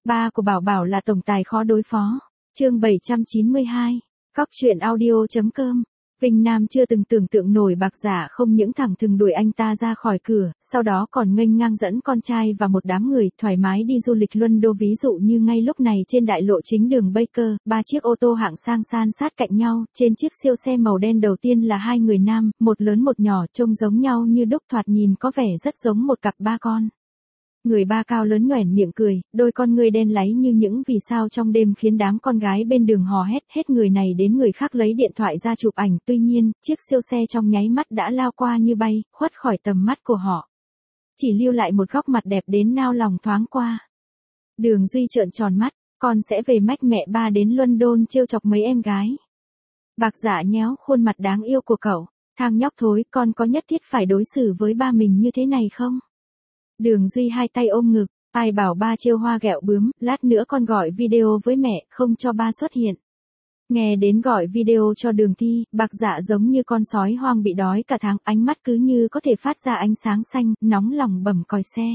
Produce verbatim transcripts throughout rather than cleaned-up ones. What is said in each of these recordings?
Ba của Bảo Bảo là tổng tài khó đối phó. Chương bảy trăm chín mươi hai. Cóc truyện audio.com. Vinh Nam chưa từng tưởng tượng nổi Bạc Dạ không những thẳng thừng đuổi anh ta ra khỏi cửa, sau đó còn nghênh ngang dẫn con trai và một đám người thoải mái đi du lịch Luân Đô. Ví dụ như ngay lúc này trên đại lộ chính đường Baker, ba chiếc ô tô hạng sang san sát cạnh nhau, trên chiếc siêu xe màu đen đầu tiên là hai người nam, một lớn một nhỏ, trông giống nhau như đúc, thoạt nhìn có vẻ rất giống một cặp ba con. Người ba cao lớn nhoẻn miệng cười, đôi con ngươi đen láy như những vì sao trong đêm khiến đám con gái bên đường hò hét, hết người này đến người khác lấy điện thoại ra chụp ảnh. Tuy nhiên, chiếc siêu xe trong nháy mắt đã lao qua như bay, khuất khỏi tầm mắt của họ. Chỉ lưu lại một góc mặt đẹp đến nao lòng thoáng qua. Đường Duy trợn tròn mắt, con sẽ về mách mẹ ba đến London trêu chọc mấy em gái. Bạc Dạ nhéo khuôn mặt đáng yêu của cậu, thằng nhóc thối, con có nhất thiết phải đối xử với ba mình như thế này không? Đường Duy hai tay ôm ngực, ai bảo ba trêu hoa ghẹo bướm, lát nữa con gọi video với mẹ, không cho ba xuất hiện. Nghe đến gọi video cho Đường Thi, Bạc Dạ giống như con sói hoang bị đói cả tháng, ánh mắt cứ như có thể phát ra ánh sáng xanh, nóng lòng bẩm còi xe.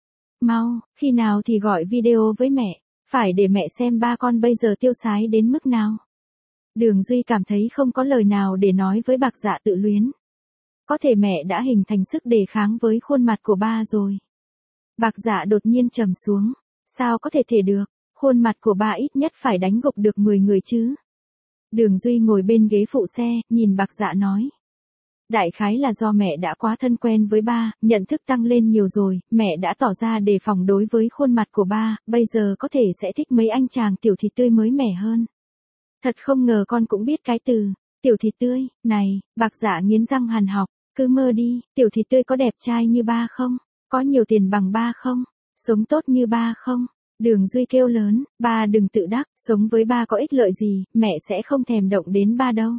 Mau, khi nào thì gọi video với mẹ, phải để mẹ xem ba con bây giờ tiêu sái đến mức nào. Đường Duy cảm thấy không có lời nào để nói với Bạc Dạ tự luyến. Có thể mẹ đã hình thành sức đề kháng với khuôn mặt của ba rồi. Bạc Dạ đột nhiên trầm xuống. Sao có thể thể được, khuôn mặt của ba ít nhất phải đánh gục được mười người chứ. Đường Duy ngồi bên ghế phụ xe, nhìn Bạc Dạ nói. Đại khái là do mẹ đã quá thân quen với ba, nhận thức tăng lên nhiều rồi, mẹ đã tỏ ra đề phòng đối với khuôn mặt của ba, bây giờ có thể sẽ thích mấy anh chàng tiểu thịt tươi mới mẻ hơn. Thật không ngờ con cũng biết cái từ, tiểu thịt tươi, này, Bạc Dạ nghiến răng hằn học, cứ mơ đi, tiểu thịt tươi có đẹp trai như ba không? Có nhiều tiền bằng ba không? Sống tốt như ba không? Đường Duy kêu lớn, ba đừng tự đắc, sống với ba có ích lợi gì, mẹ sẽ không thèm động đến ba đâu.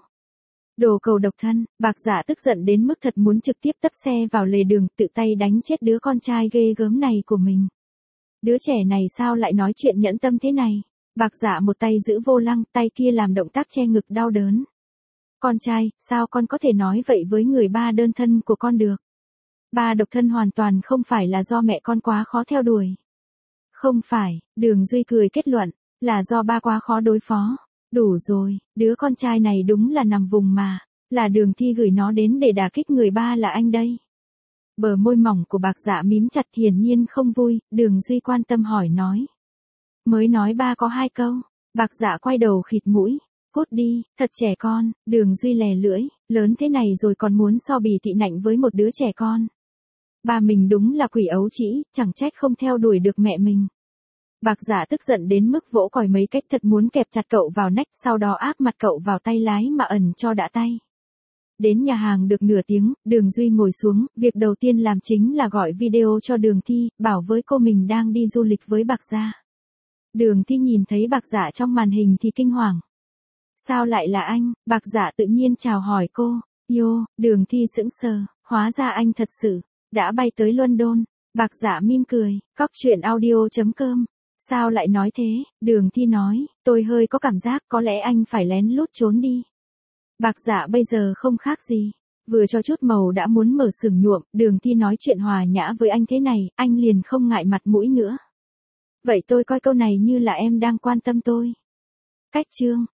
Đồ cầu độc thân, Bạc Dạ tức giận đến mức thật muốn trực tiếp tấp xe vào lề đường, tự tay đánh chết đứa con trai ghê gớm này của mình. Đứa trẻ này sao lại nói chuyện nhẫn tâm thế này? Bạc Dạ một tay giữ vô lăng, tay kia làm động tác che ngực đau đớn. Con trai, sao con có thể nói vậy với người ba đơn thân của con được? Ba độc thân hoàn toàn không phải là do mẹ con quá khó theo đuổi. Không phải, Đường Duy cười kết luận, là do ba quá khó đối phó. Đủ rồi, đứa con trai này đúng là nằm vùng mà, là Đường Thi gửi nó đến để đả kích người ba là anh đây. Bờ môi mỏng của Bạc Dạ mím chặt, hiển nhiên không vui. Đường Duy quan tâm hỏi nói. Mới nói ba có hai câu. Bạc Dạ quay đầu khịt mũi. Cút đi, thật trẻ con. Đường Duy lè lưỡi, lớn thế này rồi còn muốn so bì thị nạnh với một đứa trẻ con. Ba mình đúng là quỷ ấu trĩ, chẳng trách không theo đuổi được mẹ mình. Bạc Dạ tức giận đến mức vỗ còi mấy cách, thật muốn kẹp chặt cậu vào nách, sau đó áp mặt cậu vào tay lái mà ẩn cho đã tay. Đến nhà hàng được nửa tiếng, Đường Duy ngồi xuống, việc đầu tiên làm chính là gọi video cho Đường Thi, bảo với cô mình đang đi du lịch với Bạc Dạ. Đường Thi nhìn thấy Bạc Dạ trong màn hình thì kinh hoàng. Sao lại là anh? Bạc Dạ tự nhiên chào hỏi cô. Yo, Đường Thi sững sờ, hóa ra anh thật sự đã bay tới London. Bạc Dạ mỉm cười, cóc truyện audio.com. Sao lại nói thế? Đường Thi nói, tôi hơi có cảm giác có lẽ anh phải lén lút trốn đi. Bạc Dạ bây giờ không khác gì, vừa cho chút màu đã muốn mở xưởng nhuộm. Đường Thi nói chuyện hòa nhã với anh thế này, anh liền không ngại mặt mũi nữa. Vậy tôi coi câu này như là em đang quan tâm tôi. Cách chương.